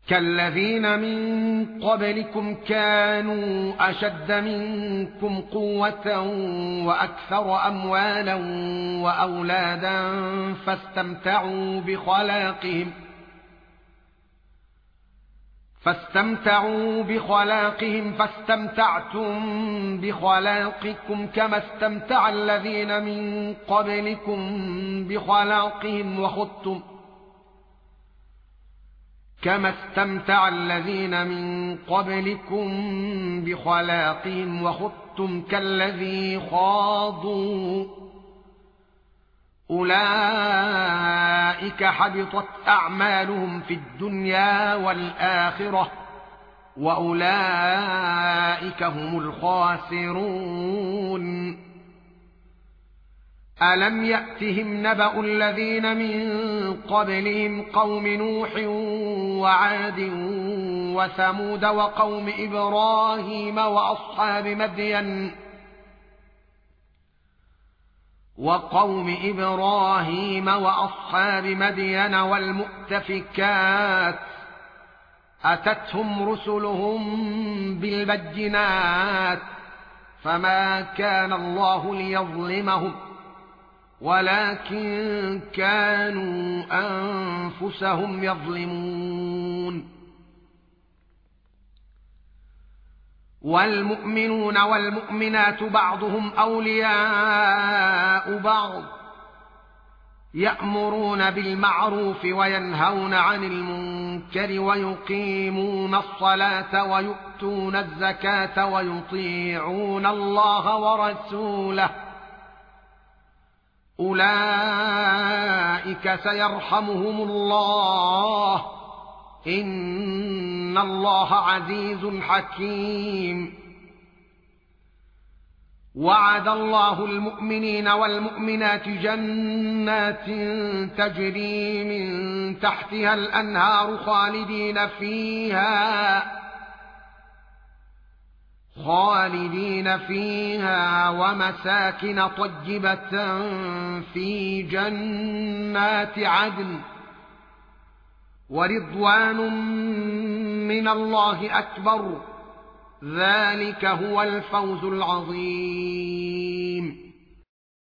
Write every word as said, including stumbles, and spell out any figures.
كالذين من قبلكم كانوا أشد منكم قوة وأكثر أموالا وأولادا فاستمتعوا بخلاقهم فاستمتعوا بخلاقهم فاستمتعتم بخلاقكم كما استمتع الذين من قبلكم بخلاقهم وخضتم كما استمتع الذين من قبلكم بخلاقهم وخضتم كالذي خاضوا أولئك حبطت أعمالهم في الدنيا والآخرة وأولئك هم الخاسرون. ألم يأتهم نبأ الذين من قبلهم قوم نوح وعاد وثمود وقوم إبراهيم وأصحاب مدين وقوم إبراهيم وأصحاب مدين والمؤتفكات أتتهم رسلهم بالبينات فما كان الله ليظلمهم ولكن كانوا أنفسهم يظلمون. والمؤمنون والمؤمنات بعضهم أولياء بعض يأمرون بالمعروف وينهون عن المنكر ويقيمون الصلاة ويؤتون الزكاة ويطيعون الله ورسوله أولئك سيرحمهم الله إن الله عزيز حكيم. وعد الله المؤمنين والمؤمنات جنات تجري من تحتها الأنهار خالدين فيها خالدين فيها ومساكن طيبة في جنات عدن ورضوان من الله أكبر ذلك هو الفوز العظيم.